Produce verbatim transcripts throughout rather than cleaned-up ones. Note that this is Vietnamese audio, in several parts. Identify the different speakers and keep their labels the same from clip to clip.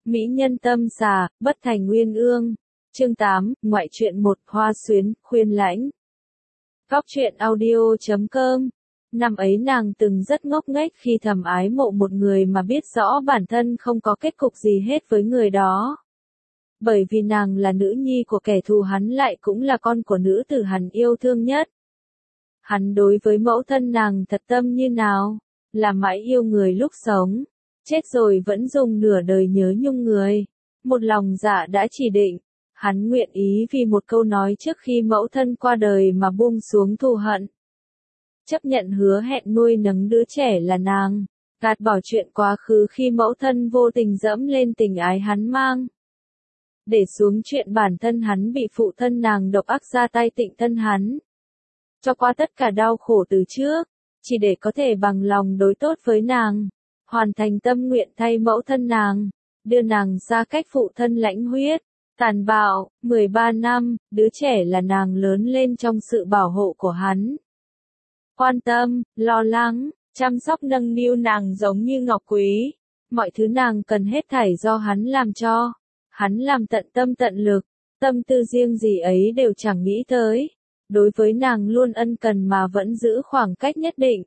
Speaker 1: Mỹ nhân tâm xà, bất thành uyên ương. Chương tám, ngoại truyện một, hoa xuyến, khuyên lãnh. Góc truyện audio chấm com. Năm ấy nàng từng rất ngốc nghếch khi thầm ái mộ một người mà biết rõ bản thân không có kết cục gì hết với người đó. Bởi vì nàng là nữ nhi của kẻ thù, hắn lại cũng là con của nữ tử hắn yêu thương nhất. Hắn đối với mẫu thân nàng thật tâm như nào, là mãi yêu người lúc sống, chết rồi vẫn dùng nửa đời nhớ nhung người. Một lòng dạ đã chỉ định, hắn nguyện ý vì một câu nói trước khi mẫu thân qua đời mà buông xuống thù hận. Chấp nhận hứa hẹn nuôi nấng đứa trẻ là nàng, gạt bỏ chuyện quá khứ khi mẫu thân vô tình dẫm lên tình ái hắn mang. Để xuống chuyện bản thân hắn bị phụ thân nàng độc ác ra tay tịnh thân hắn. Cho qua tất cả đau khổ từ trước, chỉ để có thể bằng lòng đối tốt với nàng, hoàn thành tâm nguyện thay mẫu thân nàng, đưa nàng ra cách phụ thân lãnh huyết, tàn bạo. Mười ba năm, đứa trẻ là nàng lớn lên trong sự bảo hộ của hắn. Quan tâm, lo lắng, chăm sóc nâng niu nàng giống như ngọc quý. Mọi thứ nàng cần hết thảy do hắn làm cho. Hắn làm tận tâm tận lực, tâm tư riêng gì ấy đều chẳng nghĩ tới. Đối với nàng luôn ân cần mà vẫn giữ khoảng cách nhất định.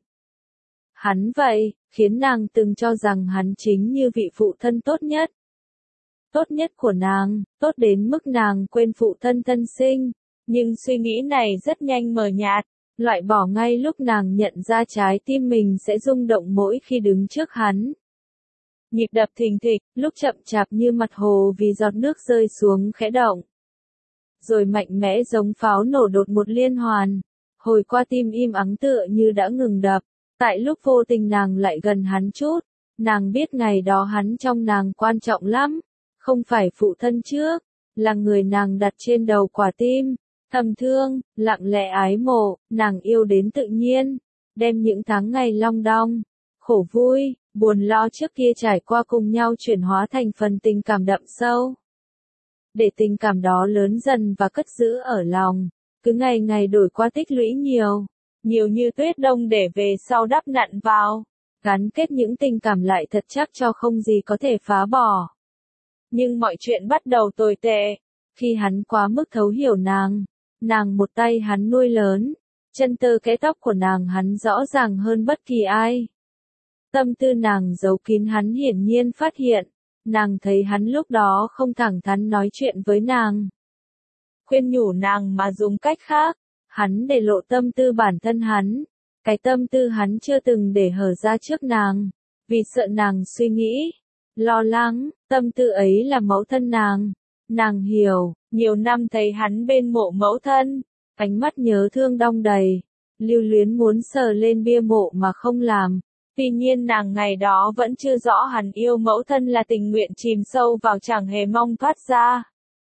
Speaker 1: Hắn vậy, khiến nàng từng cho rằng hắn chính như vị phụ thân tốt nhất. Tốt nhất của nàng, tốt đến mức nàng quên phụ thân thân sinh. Nhưng suy nghĩ này rất nhanh mờ nhạt, loại bỏ ngay lúc nàng nhận ra trái tim mình sẽ rung động mỗi khi đứng trước hắn. Nhịp đập thình thịch, lúc chậm chạp như mặt hồ vì giọt nước rơi xuống khẽ động. Rồi mạnh mẽ giống pháo nổ đột một liên hoàn. Hồi qua tim im ắng tựa như đã ngừng đập. Tại lúc vô tình nàng lại gần hắn chút. Nàng biết ngày đó hắn trong nàng quan trọng lắm. Không phải phụ thân trước, là người nàng đặt trên đầu quả tim. Thầm thương, lặng lẽ ái mộ, nàng yêu đến tự nhiên. Đem những tháng ngày long đong, khổ vui, buồn lo trước kia trải qua cùng nhau chuyển hóa thành phần tình cảm đậm sâu. Để tình cảm đó lớn dần và cất giữ ở lòng, cứ ngày ngày đổi qua tích lũy nhiều, nhiều như tuyết đông để về sau đắp nặn vào, gắn kết những tình cảm lại thật chắc cho không gì có thể phá bỏ. Nhưng mọi chuyện bắt đầu tồi tệ, khi hắn quá mức thấu hiểu nàng, nàng một tay hắn nuôi lớn, chân tơ kẽ tóc của nàng hắn rõ ràng hơn bất kỳ ai. Tâm tư nàng giấu kín hắn hiển nhiên phát hiện. Nàng thấy hắn lúc đó không thẳng thắn nói chuyện với nàng. Khuyên nhủ nàng mà dùng cách khác, hắn để lộ tâm tư bản thân hắn. Cái tâm tư hắn chưa từng để hở ra trước nàng, vì sợ nàng suy nghĩ, lo lắng, tâm tư ấy là mẫu thân nàng. Nàng hiểu, nhiều năm thấy hắn bên mộ mẫu thân, ánh mắt nhớ thương đong đầy, lưu luyến muốn sờ lên bia mộ mà không làm. Tuy nhiên nàng ngày đó vẫn chưa rõ hắn yêu mẫu thân là tình nguyện chìm sâu vào chẳng hề mong thoát ra.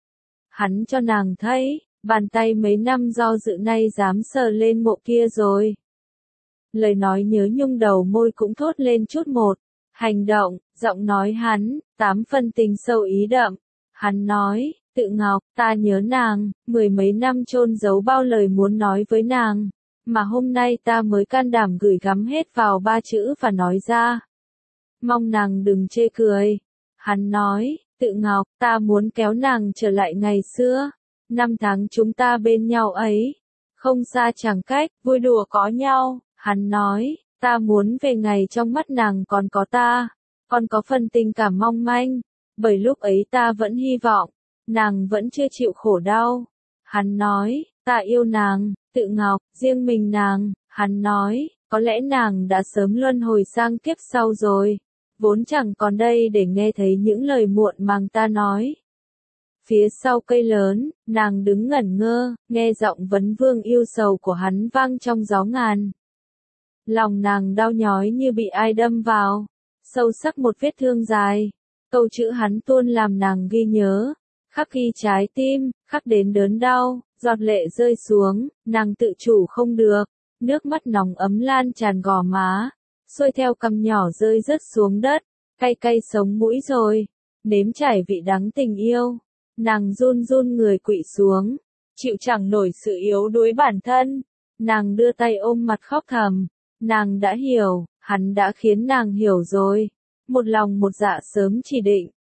Speaker 1: Hắn cho nàng thấy, bàn tay mấy năm do dự nay dám sờ lên mộ kia rồi. Lời nói nhớ nhung đầu môi cũng thốt lên chút một. Hành động, giọng nói hắn, tám phân tình sâu ý đậm. Hắn nói, tự ngọc, ta nhớ nàng, mười mấy năm chôn giấu bao lời muốn nói với nàng. Mà hôm nay ta mới can đảm gửi gắm hết vào ba chữ và nói ra. Mong nàng đừng chê cười. Hắn nói, tự ngọc, ta muốn kéo nàng trở lại ngày xưa. Năm tháng chúng ta bên nhau ấy. Không xa chẳng cách, vui đùa có nhau. Hắn nói, ta muốn về ngày trong mắt nàng còn có ta. Còn có phần tình cảm mong manh. Bởi lúc ấy ta vẫn hy vọng. Nàng vẫn chưa chịu khổ đau. Hắn nói, ta yêu nàng. Tự ngọc, riêng mình nàng, hắn nói, có lẽ nàng đã sớm luân hồi sang kiếp sau rồi, vốn chẳng còn đây để nghe thấy những lời muộn màng ta nói. Phía sau cây lớn, nàng đứng ngẩn ngơ, nghe giọng vấn vương yêu sầu của hắn vang trong gió ngàn. Lòng nàng đau nhói như bị ai đâm vào, sâu sắc một vết thương dài, câu chữ hắn tuôn làm nàng ghi nhớ, khắc ghi trái tim, khắc đến đớn đau. Giọt lệ rơi xuống, nàng tự chủ không được, nước mắt nóng ấm lan tràn gò má, xuôi theo cằm nhỏ rơi rớt xuống đất, cay cay sống mũi rồi, nếm trải vị đắng tình yêu, nàng run run người quỵ xuống, chịu chẳng nổi sự yếu đuối bản thân, nàng đưa tay ôm mặt khóc thầm, nàng đã hiểu, hắn đã khiến nàng hiểu rồi, một lòng một dạ sớm chỉ định,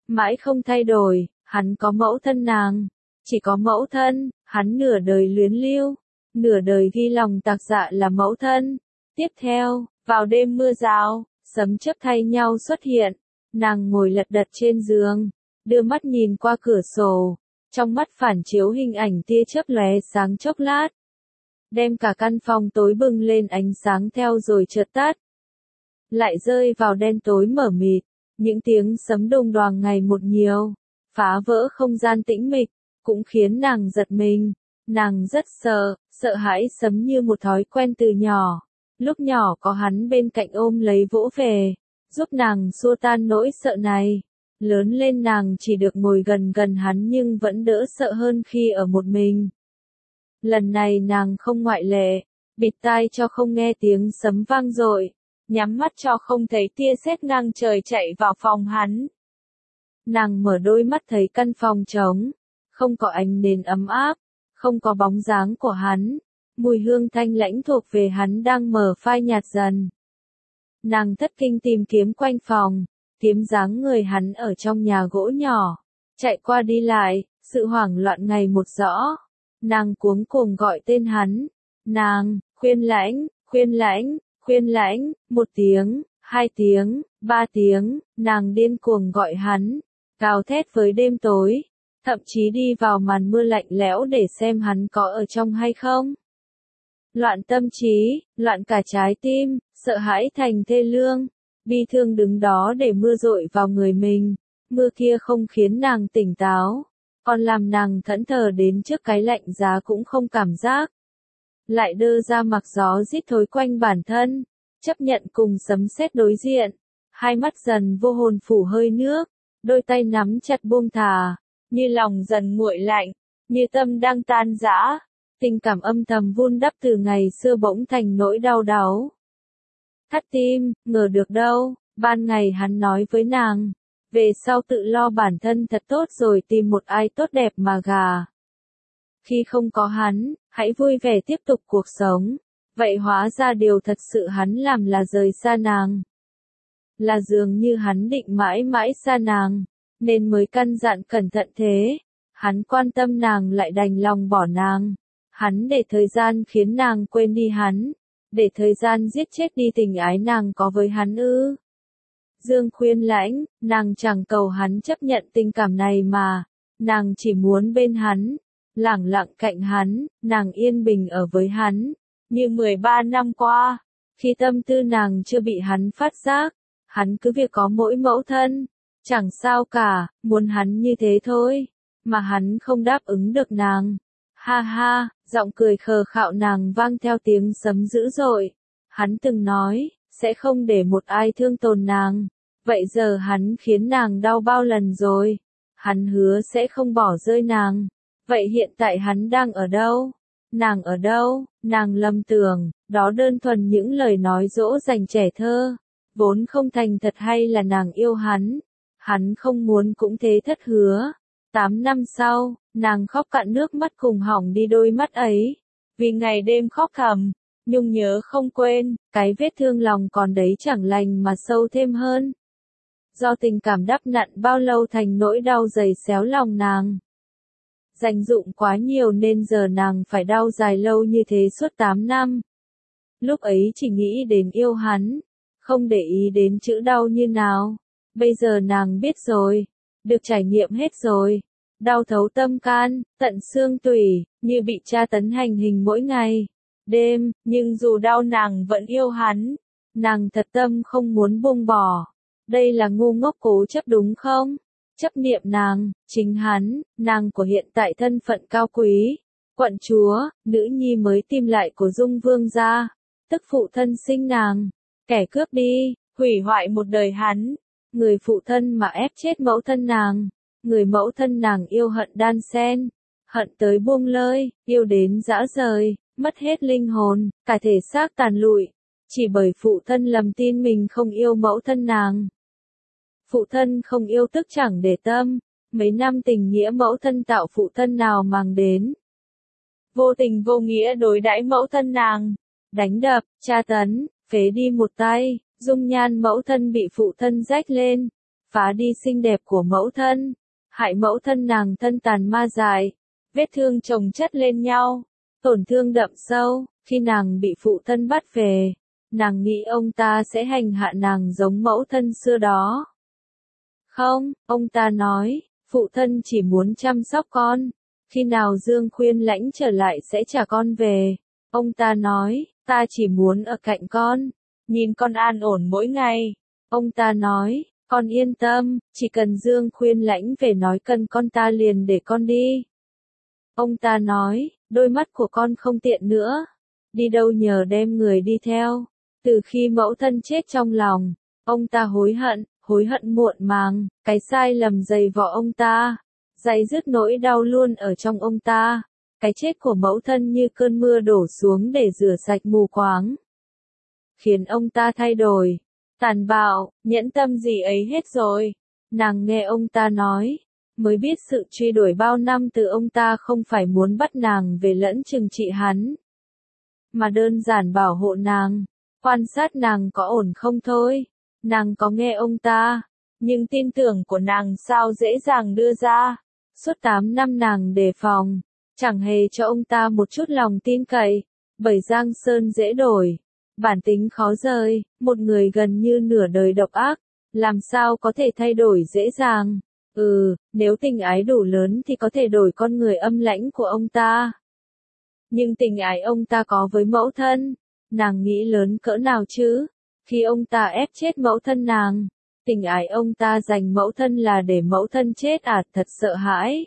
Speaker 1: mãi không thay đổi, hắn có mẫu thân nàng, chỉ có mẫu thân, hắn nửa đời luyến lưu, nửa đời ghi lòng tạc dạ là mẫu thân. Tiếp theo, vào đêm mưa rào, sấm chớp thay nhau xuất hiện, nàng ngồi lật đật trên giường, đưa mắt nhìn qua cửa sổ, trong mắt phản chiếu hình ảnh tia chớp lóe sáng chốc lát, đem cả căn phòng tối bừng lên ánh sáng theo rồi chợt tắt, lại rơi vào đen tối mờ mịt, những tiếng sấm đùng đoàng ngày một nhiều, phá vỡ không gian tĩnh mịch, cũng khiến nàng giật mình, nàng rất sợ, sợ hãi sấm như một thói quen từ nhỏ, lúc nhỏ có hắn bên cạnh ôm lấy vỗ về, giúp nàng xua tan nỗi sợ này, lớn lên nàng chỉ được ngồi gần gần hắn nhưng vẫn đỡ sợ hơn khi ở một mình. Lần này nàng không ngoại lệ, bịt tai cho không nghe tiếng sấm vang dội, nhắm mắt cho không thấy tia sét ngang trời chạy vào phòng hắn. Nàng mở đôi mắt thấy căn phòng trống, không có ánh nến ấm áp, không có bóng dáng của hắn, mùi hương thanh lãnh thuộc về hắn đang mở phai nhạt dần. Nàng thất kinh tìm kiếm quanh phòng, kiếm dáng người hắn ở trong nhà gỗ nhỏ, chạy qua đi lại, sự hoảng loạn ngày một rõ. Nàng cuống cuồng gọi tên hắn, nàng, Khuyên Lãnh, Khuyên Lãnh, Khuyên Lãnh, một tiếng, hai tiếng, ba tiếng, nàng điên cuồng gọi hắn, gào thét với đêm tối, thậm chí đi vào màn mưa lạnh lẽo để xem hắn có ở trong hay không. Loạn tâm trí, loạn cả trái tim, sợ hãi thành thê lương, bi thương đứng đó để mưa dội vào người mình, mưa kia không khiến nàng tỉnh táo, còn làm nàng thẫn thờ đến trước cái lạnh giá cũng không cảm giác. Lại đơ ra mặc gió rít thối quanh bản thân, chấp nhận cùng sấm sét đối diện, hai mắt dần vô hồn phủ hơi nước, đôi tay nắm chặt buông thả, như lòng dần nguội lạnh, như tâm đang tan rã, tình cảm âm thầm vun đắp từ ngày xưa bỗng thành nỗi đau đáu. Thắt tim, ngờ được đâu, ban ngày hắn nói với nàng, về sau tự lo bản thân thật tốt rồi tìm một ai tốt đẹp mà gà. Khi không có hắn, hãy vui vẻ tiếp tục cuộc sống, vậy hóa ra điều thật sự hắn làm là rời xa nàng. Là dường như hắn định mãi mãi xa nàng, nên mới căn dặn cẩn thận thế, hắn quan tâm nàng lại đành lòng bỏ nàng, hắn để thời gian khiến nàng quên đi hắn, để thời gian giết chết đi tình ái nàng có với hắn ư. Dương Khuyên Lãnh, nàng chẳng cầu hắn chấp nhận tình cảm này mà, nàng chỉ muốn bên hắn, lẳng lặng cạnh hắn, nàng yên bình ở với hắn, như mười ba năm qua, khi tâm tư nàng chưa bị hắn phát giác, hắn cứ việc có mỗi mẫu thân, chẳng sao cả, muốn hắn như thế thôi, mà hắn không đáp ứng được nàng. Ha ha, giọng cười khờ khạo nàng vang theo tiếng sấm dữ dội, hắn từng nói, sẽ không để một ai thương tổn nàng, vậy giờ hắn khiến nàng đau bao lần rồi, hắn hứa sẽ không bỏ rơi nàng, vậy hiện tại hắn đang ở đâu? Nàng ở đâu? Nàng lầm tưởng, đó đơn thuần những lời nói dỗ dành trẻ thơ, vốn không thành thật hay là nàng yêu hắn, hắn không muốn cũng thế thất hứa. Tám năm sau, nàng khóc cạn nước mắt cùng hỏng đi đôi mắt ấy, vì ngày đêm khóc thầm, nhung nhớ không quên, cái vết thương lòng còn đấy chẳng lành mà sâu thêm hơn. Do tình cảm đắp nặn bao lâu thành nỗi đau dày xéo lòng nàng. Dành dụng quá nhiều nên giờ nàng phải đau dài lâu như thế suốt tám năm. Lúc ấy chỉ nghĩ đến yêu hắn, không để ý đến chữ đau như nào. Bây giờ nàng biết rồi, được trải nghiệm hết rồi. Đau thấu tâm can, tận xương tủy, như bị tra tấn hành hình mỗi ngày, đêm, nhưng dù đau nàng vẫn yêu hắn. Nàng thật tâm không muốn buông bỏ. Đây là ngu ngốc cố chấp đúng không? Chấp niệm nàng, chính hắn, nàng của hiện tại thân phận cao quý, quận chúa, nữ nhi mới tìm lại của Dung Vương gia, tức phụ thân sinh nàng, kẻ cướp đi, hủy hoại một đời hắn, người phụ thân mà ép chết mẫu thân nàng, người mẫu thân nàng yêu hận đan xen, hận tới buông lơi, yêu đến dã rời, mất hết linh hồn, cả thể xác tàn lụi, chỉ bởi phụ thân lầm tin mình không yêu mẫu thân nàng. Phụ thân không yêu tức chẳng để tâm, mấy năm tình nghĩa mẫu thân tạo phụ thân nào màng đến. Vô tình vô nghĩa đối đãi mẫu thân nàng, đánh đập, tra tấn, phế đi một tay, dung nhan mẫu thân bị phụ thân rách lên, phá đi xinh đẹp của mẫu thân, hại mẫu thân nàng thân tàn ma dại, vết thương chồng chất lên nhau, tổn thương đậm sâu. Khi nàng bị phụ thân bắt về, nàng nghĩ ông ta sẽ hành hạ nàng giống mẫu thân xưa đó. Không, ông ta nói, phụ thân chỉ muốn chăm sóc con, khi nào Dương Khuyên Lãnh trở lại sẽ trả con về. Ông ta nói, ta chỉ muốn ở cạnh con, nhìn con an ổn mỗi ngày. Ông ta nói, con yên tâm, chỉ cần Dương Khuyên Lãnh về nói cần con ta liền để con đi. Ông ta nói, đôi mắt của con không tiện nữa, đi đâu nhờ đem người đi theo. Từ khi mẫu thân chết trong lòng, ông ta hối hận, hối hận muộn màng, cái sai lầm dày vò ông ta, dày dứt nỗi đau luôn ở trong ông ta. Cái chết của mẫu thân như cơn mưa đổ xuống để rửa sạch mù quáng, khiến ông ta thay đổi, tàn bạo, nhẫn tâm gì ấy hết rồi. Nàng nghe ông ta nói, mới biết sự truy đuổi bao năm từ ông ta không phải muốn bắt nàng về lẫn trừng trị hắn, mà đơn giản bảo hộ nàng, quan sát nàng có ổn không thôi. Nàng có nghe ông ta, nhưng tin tưởng của nàng sao dễ dàng đưa ra. Suốt tám năm nàng đề phòng, chẳng hề cho ông ta một chút lòng tin cậy, bởi Giang Sơn dễ đổi, bản tính khó rời, một người gần như nửa đời độc ác, làm sao có thể thay đổi dễ dàng. Ừ, nếu tình ái đủ lớn thì có thể đổi con người âm lãnh của ông ta. Nhưng tình ái ông ta có với mẫu thân, nàng nghĩ lớn cỡ nào chứ? Khi ông ta ép chết mẫu thân nàng, tình ái ông ta dành mẫu thân là để mẫu thân chết à, thật sợ hãi.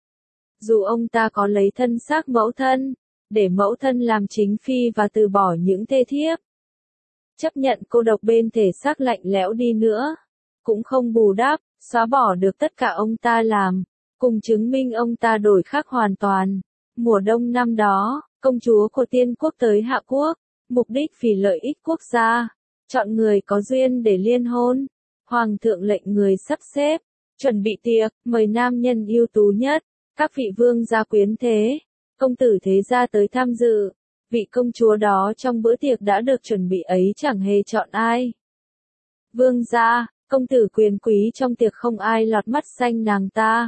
Speaker 1: Dù ông ta có lấy thân xác mẫu thân, để mẫu thân làm chính phi và từ bỏ những thê thiếp, chấp nhận cô độc bên thể xác lạnh lẽo đi nữa, cũng không bù đắp, xóa bỏ được tất cả ông ta làm, cùng chứng minh ông ta đổi khác hoàn toàn. Mùa đông năm đó, công chúa của Tiên quốc tới Hạ quốc, mục đích vì lợi ích quốc gia, chọn người có duyên để liên hôn. Hoàng thượng lệnh người sắp xếp, chuẩn bị tiệc, mời nam nhân ưu tú nhất, các vị vương gia quyến thế, công tử thế gia tới tham dự. Vị công chúa đó trong bữa tiệc đã được chuẩn bị ấy chẳng hề chọn ai. Vương gia, công tử quyền quý trong tiệc không ai lọt mắt xanh nàng ta.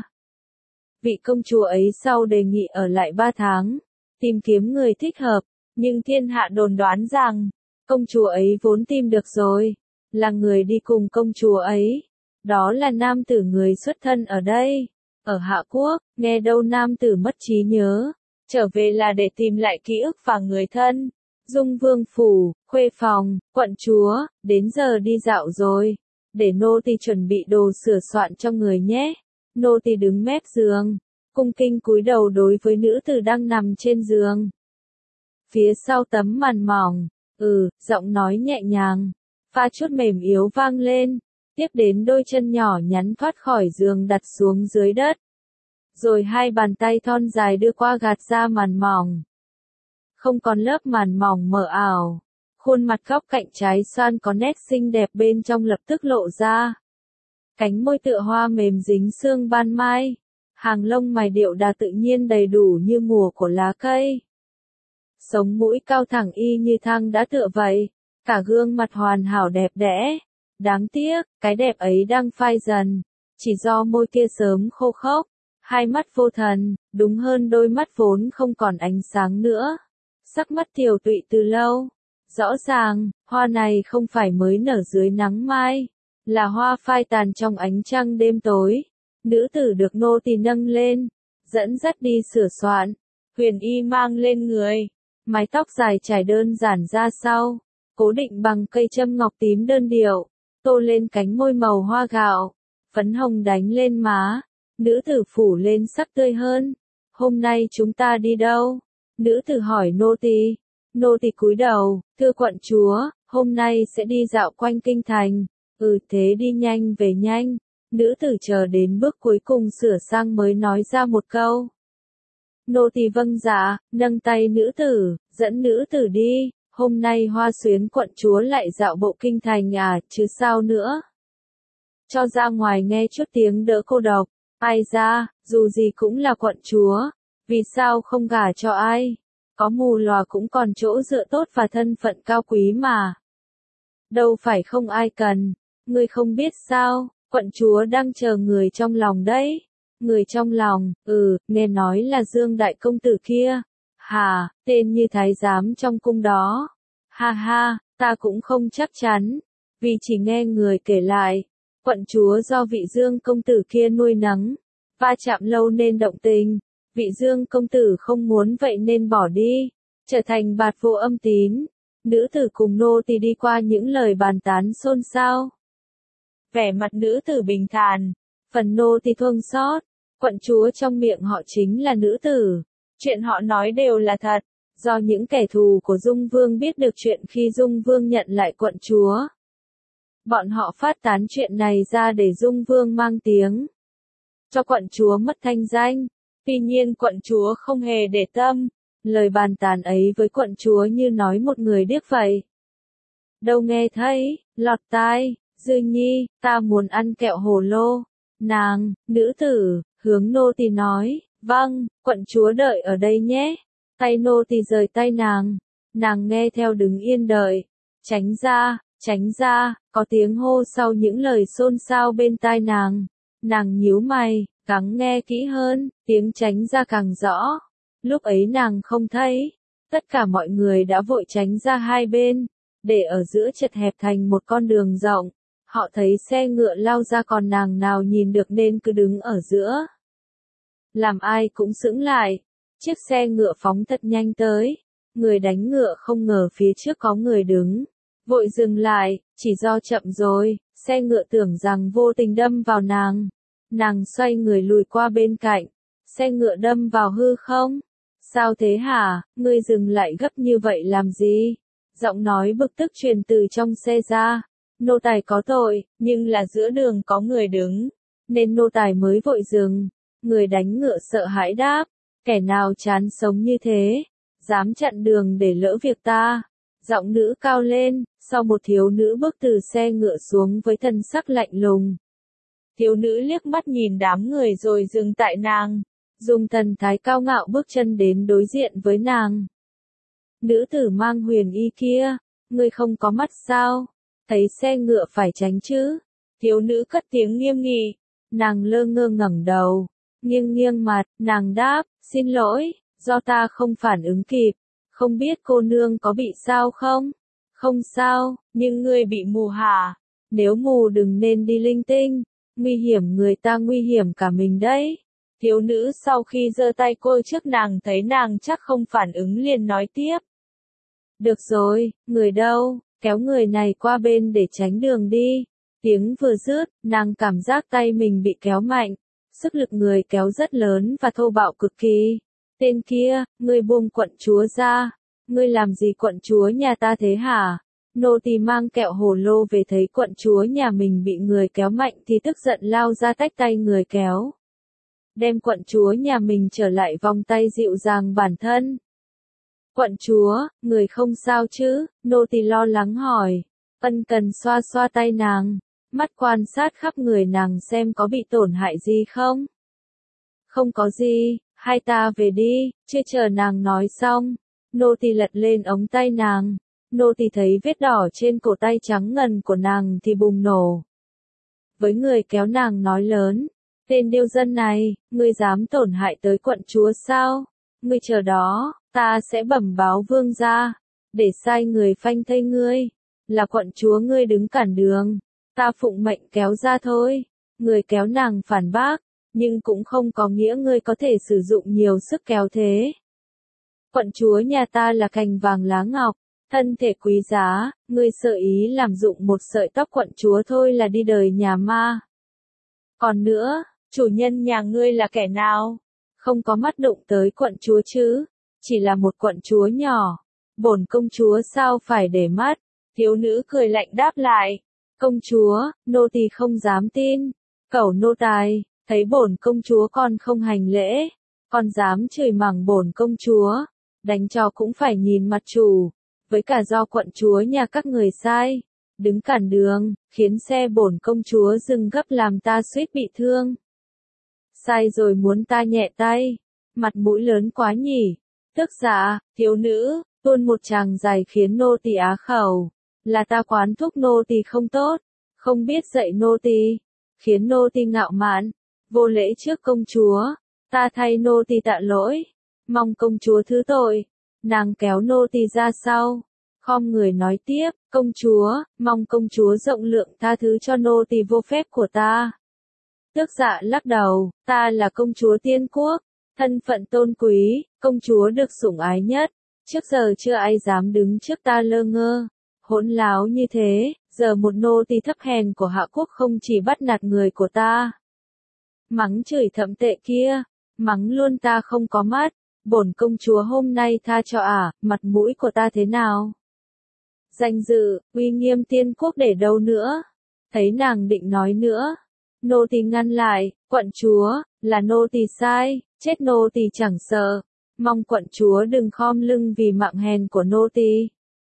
Speaker 1: Vị công chúa ấy sau đề nghị ở lại ba tháng, tìm kiếm người thích hợp, nhưng thiên hạ đồn đoán rằng, công chúa ấy vốn tìm được rồi, là người đi cùng công chúa ấy. Đó là nam tử người xuất thân ở đây, ở Hạ quốc, nghe đâu nam tử mất trí nhớ, trở về là để tìm lại ký ức và người thân. Dung vương phủ, khuê phòng, quận chúa, đến giờ đi dạo rồi, để nô tỳ chuẩn bị đồ sửa soạn cho người nhé. Nô tỳ đứng mép giường, cung kinh cúi đầu đối với nữ tử đang nằm trên giường. Phía sau tấm màn mỏng, ừ, giọng nói nhẹ nhàng, pha chút mềm yếu vang lên, tiếp đến đôi chân nhỏ nhắn thoát khỏi giường đặt xuống dưới đất. Rồi hai bàn tay thon dài đưa qua gạt ra màn mỏng. Không còn lớp màn mỏng mờ ảo, khuôn mặt góc cạnh trái xoan có nét xinh đẹp bên trong lập tức lộ ra. Cánh môi tựa hoa mềm dính sương ban mai, hàng lông mày điệu đà tự nhiên đầy đủ như mùa của lá cây. Sống mũi cao thẳng y như thang đã tựa vậy, cả gương mặt hoàn hảo đẹp đẽ. Đáng tiếc, cái đẹp ấy đang phai dần, chỉ do môi kia sớm khô khốc, hai mắt vô thần, đúng hơn đôi mắt vốn không còn ánh sáng nữa. Sắc mắt tiều tụy từ lâu. Rõ ràng, hoa này không phải mới nở dưới nắng mai, là hoa phai tàn trong ánh trăng đêm tối. Nữ tử được nô tỳ nâng lên, dẫn dắt đi sửa soạn, huyền y mang lên người, mái tóc dài trải đơn giản ra sau, cố định bằng cây châm ngọc tím đơn điệu, tô lên cánh môi màu hoa gạo, phấn hồng đánh lên má, nữ tử phủ lên sắc tươi hơn. Hôm nay chúng ta đi đâu? Nữ tử hỏi nô tỳ. Nô tỳ cúi đầu, thưa quận chúa, hôm nay sẽ đi dạo quanh kinh thành. Ừ thế đi nhanh về nhanh. Nữ tử chờ đến bước cuối cùng sửa sang mới nói ra một câu. Nô tỳ vâng dạ, nâng tay nữ tử, dẫn nữ tử đi. Hôm nay Hoa Xuyến quận chúa lại dạo bộ kinh thành à, chứ sao nữa. Cho ra ngoài nghe chút tiếng đỡ cô độc. Ai ra, dù gì cũng là quận chúa, vì sao không gả cho ai? Có mù lòa cũng còn chỗ dựa tốt và thân phận cao quý mà. Đâu phải không ai cần, ngươi không biết sao, Quận chúa đang chờ người trong lòng đấy. Người trong lòng, ừ, nghe nói là Dương đại công tử kia. Hà, tên như thái giám trong cung đó. Ha ha, ta cũng không chắc chắn, vì chỉ nghe người kể lại. Quận chúa do vị Dương công tử kia nuôi nấng, va chạm lâu nên động tình. Vị Dương công tử không muốn vậy nên bỏ đi, trở thành bạt vô âm tín. Nữ tử cùng nô tỳ đi qua những lời bàn tán xôn xao. Vẻ mặt nữ tử bình thản, phần nô tỳ thương xót. Quận chúa trong miệng họ chính là nữ tử. Chuyện họ nói đều là thật. Do những kẻ thù của Dung Vương biết được chuyện khi Dung Vương nhận lại quận chúa. Bọn họ phát tán chuyện này ra để Dung Vương mang tiếng, cho quận chúa mất thanh danh. Tuy nhiên quận chúa không hề để tâm. Lời bàn tán ấy với quận chúa như nói một người điếc vậy. Đâu nghe thấy, lọt tai. Dư Nhi, ta muốn ăn kẹo hồ lô. Nàng, nữ tử, hướng nô tỳ nói, vâng, quận chúa đợi ở đây nhé. Tay nô tỳ rời tay nàng. Nàng nghe theo đứng yên đợi. Tránh ra, tránh ra, có tiếng hô sau những lời xôn xao bên tai nàng. Nàng nhíu mày, gắng nghe kỹ hơn, tiếng tránh ra càng rõ. Lúc ấy nàng không thấy. Tất cả mọi người đã vội tránh ra hai bên, để ở giữa chật hẹp thành một con đường rộng. Họ thấy xe ngựa lao ra còn nàng nào nhìn được nên cứ đứng ở giữa. Làm ai cũng sững lại. Chiếc xe ngựa phóng thật nhanh tới. Người đánh ngựa không ngờ phía trước có người đứng. Vội dừng lại, chỉ do chậm rồi, xe ngựa tưởng rằng vô tình đâm vào nàng. Nàng xoay người lùi qua bên cạnh. Xe ngựa đâm vào hư không? Sao thế hả, ngươi dừng lại gấp như vậy làm gì? Giọng nói bực tức truyền từ trong xe ra. Nô tài có tội, nhưng là giữa đường có người đứng, nên nô tài mới vội dừng. Người đánh ngựa sợ hãi đáp, kẻ nào chán sống như thế, dám chặn đường để lỡ việc ta. Giọng nữ cao lên, sau một thiếu nữ bước từ xe ngựa xuống với thân sắc lạnh lùng. Thiếu nữ liếc mắt nhìn đám người rồi dừng tại nàng, dùng thần thái cao ngạo bước chân đến đối diện với nàng. Nữ tử mang huyền y kia, ngươi không có mắt sao? Thấy xe ngựa phải tránh chứ? Thiếu nữ cất tiếng nghiêm nghị. Nàng lơ ngơ ngẩng đầu, nghiêng nghiêng mặt, nàng đáp, xin lỗi, do ta không phản ứng kịp. Không biết cô nương có bị sao không? Không sao, nhưng ngươi bị mù hả? Nếu mù đừng nên đi linh tinh, nguy hiểm người ta nguy hiểm cả mình đấy. Thiếu nữ sau khi giơ tay cô trước nàng thấy nàng chắc không phản ứng liền nói tiếp. Được rồi, người đâu? Kéo người này qua bên để tránh đường đi. Tiếng vừa dứt, nàng cảm giác tay mình bị kéo mạnh. Sức lực người kéo rất lớn và thô bạo cực kỳ. Tên kia, ngươi buông quận chúa ra. Ngươi làm gì quận chúa nhà ta thế hả? Nô tỳ mang kẹo hồ lô về thấy quận chúa nhà mình bị người kéo mạnh thì tức giận lao ra tách tay người kéo. Đem quận chúa nhà mình trở lại vòng tay dịu dàng bản thân. Quận chúa, người không sao chứ? Nô tỳ lo lắng hỏi. Ân cần xoa xoa tay nàng, mắt quan sát khắp người nàng xem có bị tổn hại gì không. Không có gì, hai ta về đi. Chưa chờ nàng nói xong, nô tỳ lật lên ống tay nàng. Nô tỳ thấy vết đỏ trên cổ tay trắng ngần của nàng thì bùng nổ. Với người kéo nàng nói lớn, tên điêu dân này, ngươi dám tổn hại tới quận chúa sao? Ngươi chờ đó, ta sẽ bẩm báo vương gia, để sai người phanh thây ngươi. Là quận chúa ngươi đứng cản đường, ta phụng mệnh kéo ra thôi. Người kéo nàng phản bác, nhưng cũng không có nghĩa ngươi có thể sử dụng nhiều sức kéo thế. Quận chúa nhà ta là cành vàng lá ngọc, thân thể quý giá, ngươi sợ ý làm dụng một sợi tóc quận chúa thôi là đi đời nhà ma. Còn nữa, chủ nhân nhà ngươi là kẻ nào? Không có mắt đụng tới quận chúa chứ, chỉ là một quận chúa nhỏ. Bổn công chúa sao phải để mắt? Thiếu nữ cười lạnh đáp lại. Công chúa, nô tỳ không dám tin. Cẩu nô tài, thấy bổn công chúa còn không hành lễ, còn dám chửi mắng bổn công chúa, đánh cho cũng phải nhìn mặt chủ. Với cả do quận chúa nhà các người sai, đứng cản đường, khiến xe bổn công chúa dừng gấp làm ta suýt bị thương. Sai rồi muốn ta nhẹ tay, mặt mũi lớn quá nhỉ. Tức dạ, thiếu nữ, tuôn một tràng dài khiến nô tỳ á khẩu. Là ta quán thúc nô tỳ không tốt, không biết dạy nô tỳ. khiến nô tỳ ngạo mạn, vô lễ trước công chúa, ta thay nô tỳ tạ lỗi, mong công chúa thứ tội. Nàng kéo nô tỳ ra sau, khom người nói tiếp, công chúa, mong công chúa rộng lượng tha thứ cho nô tỳ vô phép của ta. Tước Dạ lắc đầu, ta là công chúa Tiên Quốc, thân phận tôn quý, công chúa được sủng ái nhất, trước giờ chưa ai dám đứng trước ta lơ ngơ, hỗn láo như thế, giờ một nô tỳ thấp hèn của Hạ Quốc không chỉ bắt nạt người của ta, mắng chửi thậm tệ kia, mắng luôn ta không có mắt, bổn công chúa hôm nay tha cho ả, à, mặt mũi của ta thế nào? Danh dự, uy nghiêm Tiên Quốc để đâu nữa? Thấy nàng định nói nữa, nô tỳ ngăn lại, quận chúa, là nô tỳ sai, chết nô tỳ chẳng sợ, mong quận chúa đừng khom lưng vì mạng hèn của nô tỳ.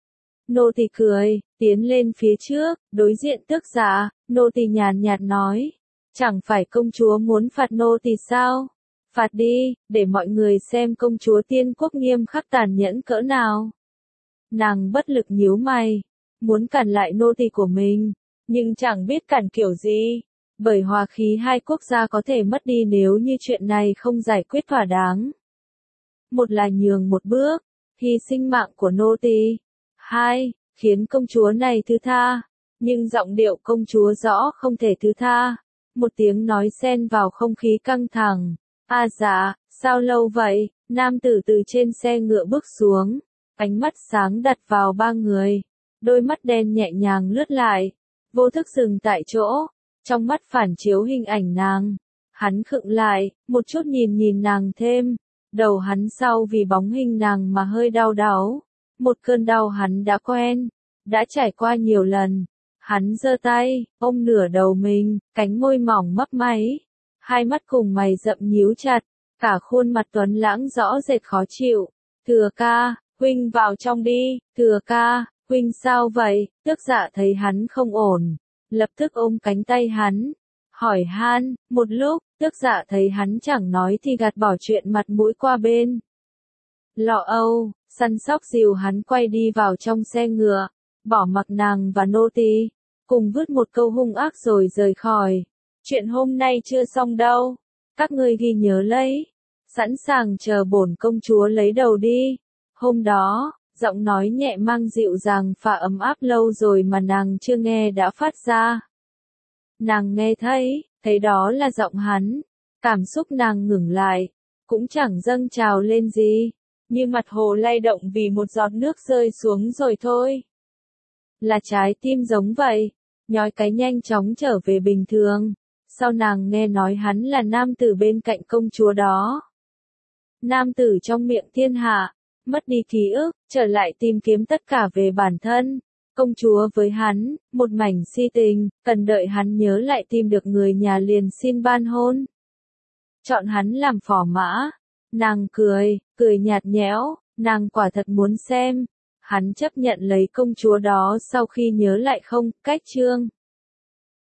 Speaker 1: Nô tỳ cười, tiến lên phía trước, đối diện Tước Dạ, nô tỳ nhàn nhạt nói, chẳng phải công chúa muốn phạt nô tỳ sao? Phạt đi, để mọi người xem công chúa Tiên Quốc nghiêm khắc tàn nhẫn cỡ nào. Nàng bất lực nhíu mày, muốn cản lại nô tỳ của mình, nhưng chẳng biết cản kiểu gì, bởi hòa khí hai quốc gia có thể mất đi nếu như chuyện này không giải quyết thỏa đáng. Một là nhường một bước, hy sinh mạng của nô tỳ. Hai, khiến công chúa này thứ tha, nhưng giọng điệu công chúa rõ không thể thứ tha. Một tiếng nói xen vào không khí căng thẳng. À dạ, sao lâu vậy? Nam tử từ trên xe ngựa bước xuống, ánh mắt sáng đặt vào ba người, đôi mắt đen nhẹ nhàng lướt lại, vô thức dừng tại chỗ, trong mắt phản chiếu hình ảnh nàng. Hắn khựng lại, một chút nhìn nhìn nàng thêm, đầu hắn sau vì bóng hình nàng mà hơi đau đáu, một cơn đau hắn đã quen, đã trải qua nhiều lần. Hắn giơ tay, ôm nửa đầu mình, cánh môi mỏng mấp máy, hai mắt cùng mày rậm nhíu chặt, cả khuôn mặt tuấn lãng rõ rệt khó chịu. Thừa ca, huynh vào trong đi. Thừa ca, huynh sao vậy? Tước Dạ thấy hắn không ổn, lập tức ôm cánh tay hắn, hỏi han. Một lúc, Tước Dạ thấy hắn chẳng nói thì gạt bỏ chuyện mặt mũi qua bên. Lọ âu, săn sóc dìu hắn quay đi vào trong xe ngựa, bỏ mặc nàng và nô tỳ, cùng vứt một câu hung ác rồi rời khỏi. Chuyện hôm nay chưa xong đâu, các ngươi ghi nhớ lấy, sẵn sàng chờ bổn công chúa lấy đầu đi. Hôm đó, giọng nói nhẹ mang dịu dàng và ấm áp lâu rồi mà nàng chưa nghe đã phát ra. Nàng nghe thấy, thấy đó là giọng hắn, cảm xúc nàng ngừng lại, cũng chẳng dâng trào lên gì, như mặt hồ lay động vì một giọt nước rơi xuống rồi thôi. Là trái tim giống vậy, nhói cái nhanh chóng trở về bình thường. Sau nàng nghe nói hắn là nam tử bên cạnh công chúa đó. Nam tử trong miệng thiên hạ, mất đi ký ức, trở lại tìm kiếm tất cả về bản thân. Công chúa với hắn, một mảnh si tình, cần đợi hắn nhớ lại tìm được người nhà liền xin ban hôn. Chọn hắn làm phò mã. Nàng cười, cười nhạt nhẽo, nàng quả thật muốn xem. Hắn chấp nhận lấy công chúa đó sau khi nhớ lại không, cách chương.